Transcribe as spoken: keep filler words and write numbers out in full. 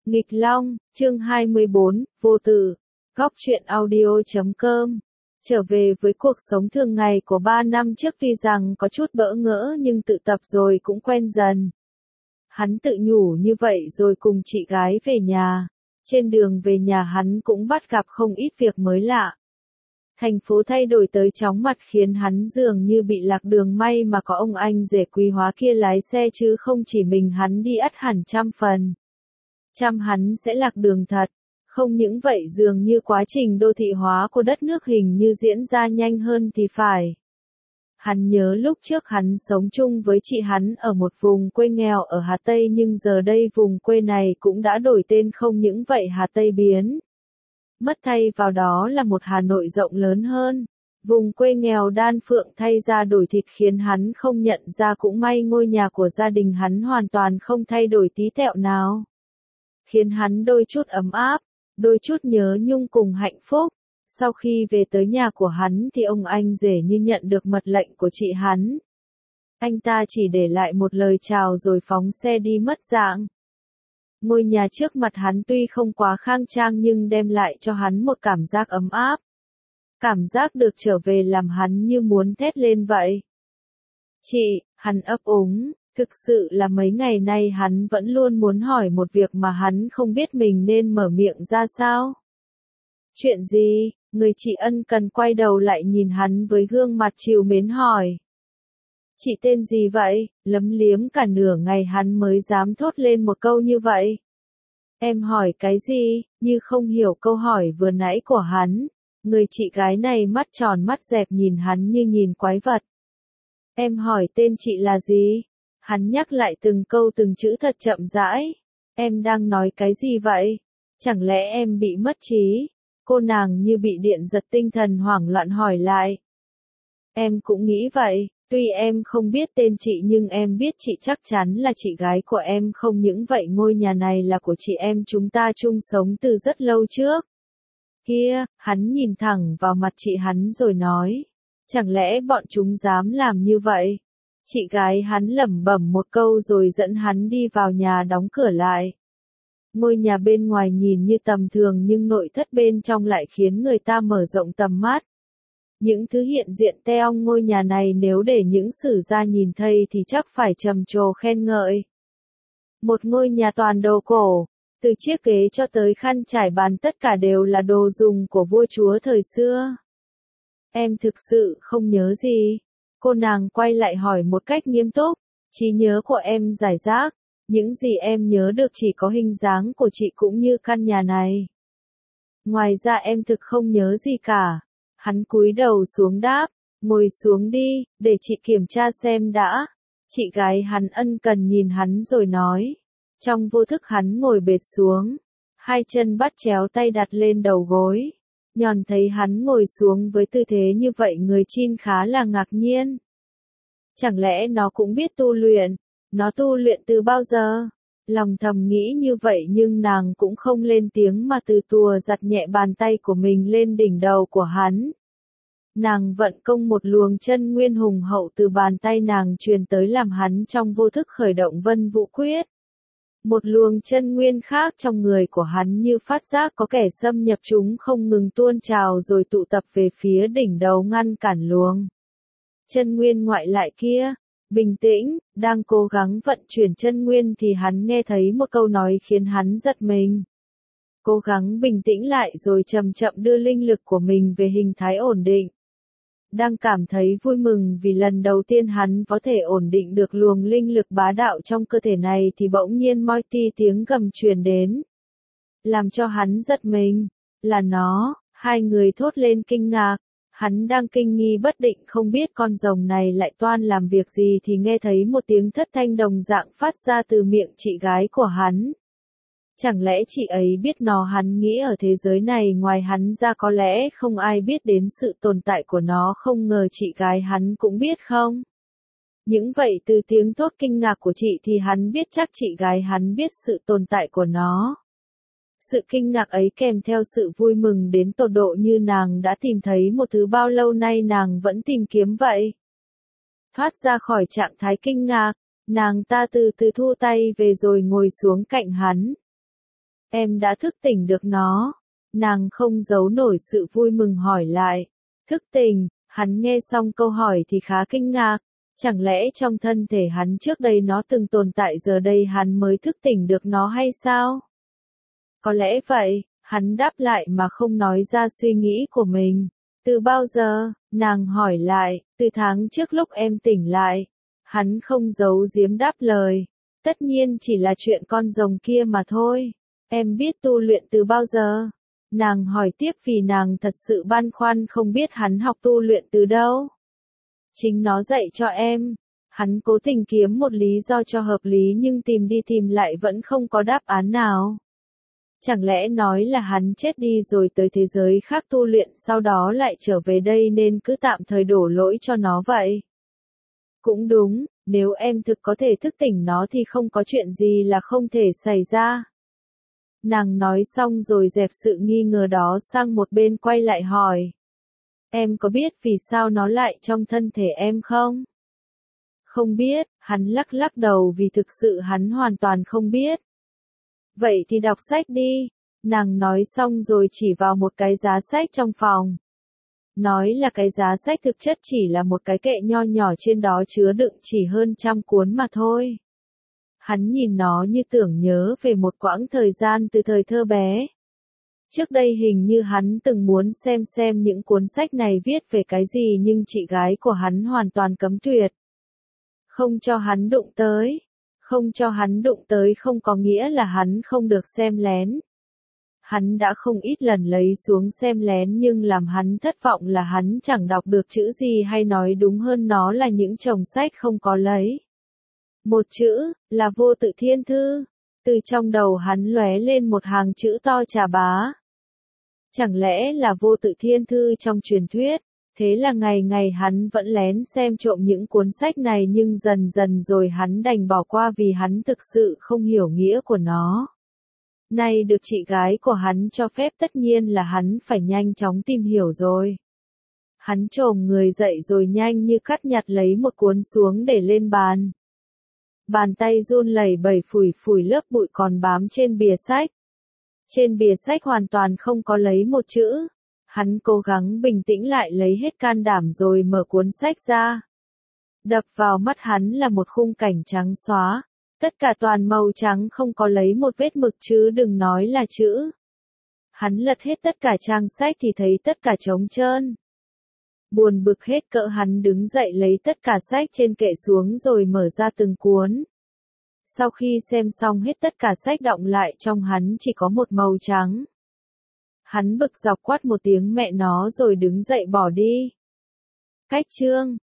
Nghịch Long, chương hai mươi bốn, vô tử. Góc truyện audio chấm com. Trở về với cuộc sống thường ngày của ba năm trước tuy rằng có chút bỡ ngỡ nhưng tự tập rồi cũng quen dần. Hắn tự nhủ như vậy rồi cùng chị gái về nhà. Trên đường về nhà hắn cũng bắt gặp không ít việc mới lạ. Thành phố thay đổi tới chóng mặt khiến hắn dường như bị lạc đường, may mà có ông anh rể quý hóa kia lái xe chứ không chỉ mình hắn đi ắt hẳn trăm phần. Trăm hắn sẽ lạc đường thật. Không những vậy dường như quá trình đô thị hóa của đất nước hình như diễn ra nhanh hơn thì phải. Hắn nhớ lúc trước hắn sống chung với chị hắn ở một vùng quê nghèo ở Hà Tây, nhưng giờ đây vùng quê này cũng đã đổi tên, không những vậy Hà Tây biến mất thay vào đó là một Hà Nội rộng lớn hơn. Vùng quê nghèo đan phượng thay ra đổi thịt khiến hắn không nhận ra, cũng may ngôi nhà của gia đình hắn hoàn toàn không thay đổi tí tẹo nào. Khiến hắn đôi chút ấm áp, đôi chút nhớ nhung cùng hạnh phúc. Sau khi về tới nhà của hắn thì ông anh rể như nhận được mật lệnh của chị hắn. Anh ta chỉ để lại một lời chào rồi phóng xe đi mất dạng. Ngôi nhà trước mặt hắn tuy không quá khang trang nhưng đem lại cho hắn một cảm giác ấm áp. Cảm giác được trở về làm hắn như muốn thét lên vậy. Chị, hắn ấp úng, thực sự là mấy ngày nay hắn vẫn luôn muốn hỏi một việc mà hắn không biết mình nên mở miệng ra sao. Chuyện gì? Người chị ân cần quay đầu lại nhìn hắn với gương mặt trìu mến hỏi. Chị tên gì vậy? Lấm liếm cả nửa ngày hắn mới dám thốt lên một câu như vậy. Em hỏi cái gì? Như không hiểu câu hỏi vừa nãy của hắn. Người chị gái này mắt tròn mắt dẹp nhìn hắn như nhìn quái vật. Em hỏi tên chị là gì? Hắn nhắc lại từng câu từng chữ thật chậm rãi. Em đang nói cái gì vậy? Chẳng lẽ em bị mất trí? Cô nàng như bị điện giật tinh thần hoảng loạn hỏi lại. Em cũng nghĩ vậy, tuy em không biết tên chị nhưng em biết chị chắc chắn là chị gái của em, không những vậy ngôi nhà này là của chị em chúng ta chung sống từ rất lâu trước. Kia, hắn nhìn thẳng vào mặt chị hắn rồi nói. Chẳng lẽ bọn chúng dám làm như vậy? Chị gái hắn lẩm bẩm một câu rồi dẫn hắn đi vào nhà đóng cửa lại. Ngôi nhà bên ngoài nhìn như tầm thường nhưng nội thất bên trong lại khiến người ta mở rộng tầm mắt. Những thứ hiện diện teong ngôi nhà này nếu để những sử gia nhìn thấy thì chắc phải trầm trồ khen ngợi. Một ngôi nhà toàn đồ cổ, từ chiếc ghế cho tới khăn trải bàn tất cả đều là đồ dùng của vua chúa thời xưa. Em thực sự không nhớ gì? Cô nàng quay lại hỏi một cách nghiêm túc. Trí nhớ của em rải rác. Những gì em nhớ được chỉ có hình dáng của chị cũng như căn nhà này. Ngoài ra em thực không nhớ gì cả. Hắn cúi đầu xuống đáp, ngồi xuống đi, để chị kiểm tra xem đã. Chị gái hắn ân cần nhìn hắn rồi nói. Trong vô thức hắn ngồi bệt xuống, hai chân bắt chéo tay đặt lên đầu gối. Nhòn thấy hắn ngồi xuống với tư thế như vậy người Chin khá là ngạc nhiên. Chẳng lẽ nó cũng biết tu luyện? Nó tu luyện từ bao giờ? Lòng thầm nghĩ như vậy nhưng nàng cũng không lên tiếng mà từ tùa giặt nhẹ bàn tay của mình lên đỉnh đầu của hắn. Nàng vận công một luồng chân nguyên hùng hậu từ bàn tay nàng truyền tới làm hắn trong vô thức khởi động Vân Vũ Quyết. Một luồng chân nguyên khác trong người của hắn như phát giác có kẻ xâm nhập, chúng không ngừng tuôn trào rồi tụ tập về phía đỉnh đầu ngăn cản luồng chân nguyên ngoại lại kia. Bình tĩnh, đang cố gắng vận chuyển chân nguyên thì hắn nghe thấy một câu nói khiến hắn giật mình. Cố gắng bình tĩnh lại rồi chậm chậm đưa linh lực của mình về hình thái ổn định. Đang cảm thấy vui mừng vì lần đầu tiên hắn có thể ổn định được luồng linh lực bá đạo trong cơ thể này thì bỗng nhiên moi ti tiếng gầm truyền đến. Làm cho hắn giật mình. Là nó, hai người thốt lên kinh ngạc. Hắn đang kinh nghi bất định không biết con rồng này lại toan làm việc gì thì nghe thấy một tiếng thất thanh đồng dạng phát ra từ miệng chị gái của hắn. Chẳng lẽ chị ấy biết nó? Hắn nghĩ ở thế giới này ngoài hắn ra có lẽ không ai biết đến sự tồn tại của nó, không ngờ chị gái hắn cũng biết không? Những vậy từ tiếng thốt kinh ngạc của chị thì hắn biết chắc chị gái hắn biết sự tồn tại của nó. Sự kinh ngạc ấy kèm theo sự vui mừng đến tột độ như nàng đã tìm thấy một thứ bao lâu nay nàng vẫn tìm kiếm vậy. Thoát ra khỏi trạng thái kinh ngạc, nàng ta từ từ thu tay về rồi ngồi xuống cạnh hắn. Em đã thức tỉnh được nó. Nàng không giấu nổi sự vui mừng hỏi lại. Thức tỉnh, hắn nghe xong câu hỏi thì khá kinh ngạc. Chẳng lẽ trong thân thể hắn trước đây nó từng tồn tại giờ đây hắn mới thức tỉnh được nó hay sao? Có lẽ vậy, hắn đáp lại mà không nói ra suy nghĩ của mình. Từ bao giờ? Nàng hỏi lại, từ tháng trước lúc em tỉnh lại. Hắn không giấu giếm đáp lời. Tất nhiên chỉ là chuyện con rồng kia mà thôi. Em biết tu luyện từ bao giờ? Nàng hỏi tiếp vì nàng thật sự băn khoăn không biết hắn học tu luyện từ đâu. Chính nó dạy cho em. Hắn cố tình kiếm một lý do cho hợp lý nhưng tìm đi tìm lại vẫn không có đáp án nào. Chẳng lẽ nói là hắn chết đi rồi tới thế giới khác tu luyện sau đó lại trở về đây nên cứ tạm thời đổ lỗi cho nó vậy? Cũng đúng, nếu em thực có thể thức tỉnh nó thì không có chuyện gì là không thể xảy ra. Nàng nói xong rồi dẹp sự nghi ngờ đó sang một bên quay lại hỏi. Em có biết vì sao nó lại trong thân thể em không? Không biết, hắn lắc lắc đầu vì thực sự hắn hoàn toàn không biết. Vậy thì đọc sách đi. Nàng nói xong rồi chỉ vào một cái giá sách trong phòng. Nói là cái giá sách thực chất chỉ là một cái kệ nho nhỏ trên đó chứa đựng chỉ hơn trăm cuốn mà thôi. Hắn nhìn nó như tưởng nhớ về một quãng thời gian từ thời thơ bé. Trước đây hình như hắn từng muốn xem xem những cuốn sách này viết về cái gì nhưng chị gái của hắn hoàn toàn cấm tuyệt. Không cho hắn đụng tới. Không cho hắn đụng tới không có nghĩa là hắn không được xem lén. Hắn đã không ít lần lấy xuống xem lén nhưng làm hắn thất vọng là hắn chẳng đọc được chữ gì hay nói đúng hơn nó là những chồng sách không có lấy. Một chữ, là Vô Tự Thiên Thư. Từ trong đầu hắn lóe lên một hàng chữ to chà bá. Chẳng lẽ là Vô Tự Thiên Thư trong truyền thuyết? Thế là ngày ngày hắn vẫn lén xem trộm những cuốn sách này nhưng dần dần rồi hắn đành bỏ qua vì hắn thực sự không hiểu nghĩa của nó. Nay được chị gái của hắn cho phép tất nhiên là hắn phải nhanh chóng tìm hiểu rồi. Hắn chồm người dậy rồi nhanh như cắt nhặt lấy một cuốn xuống để lên bàn. Bàn tay run lẩy bẩy phủi phủi lớp bụi còn bám trên bìa sách. Trên bìa sách hoàn toàn không có lấy một chữ. Hắn cố gắng bình tĩnh lại lấy hết can đảm rồi mở cuốn sách ra. Đập vào mắt hắn là một khung cảnh trắng xóa. Tất cả toàn màu trắng không có lấy một vết mực chứ đừng nói là chữ. Hắn lật hết tất cả trang sách thì thấy tất cả trống trơn. Buồn bực hết cỡ hắn đứng dậy lấy tất cả sách trên kệ xuống rồi mở ra từng cuốn. Sau khi xem xong hết tất cả sách đọng lại trong hắn chỉ có một màu trắng. Hắn bực dọc quát một tiếng mẹ nó rồi đứng dậy bỏ đi. Cách chương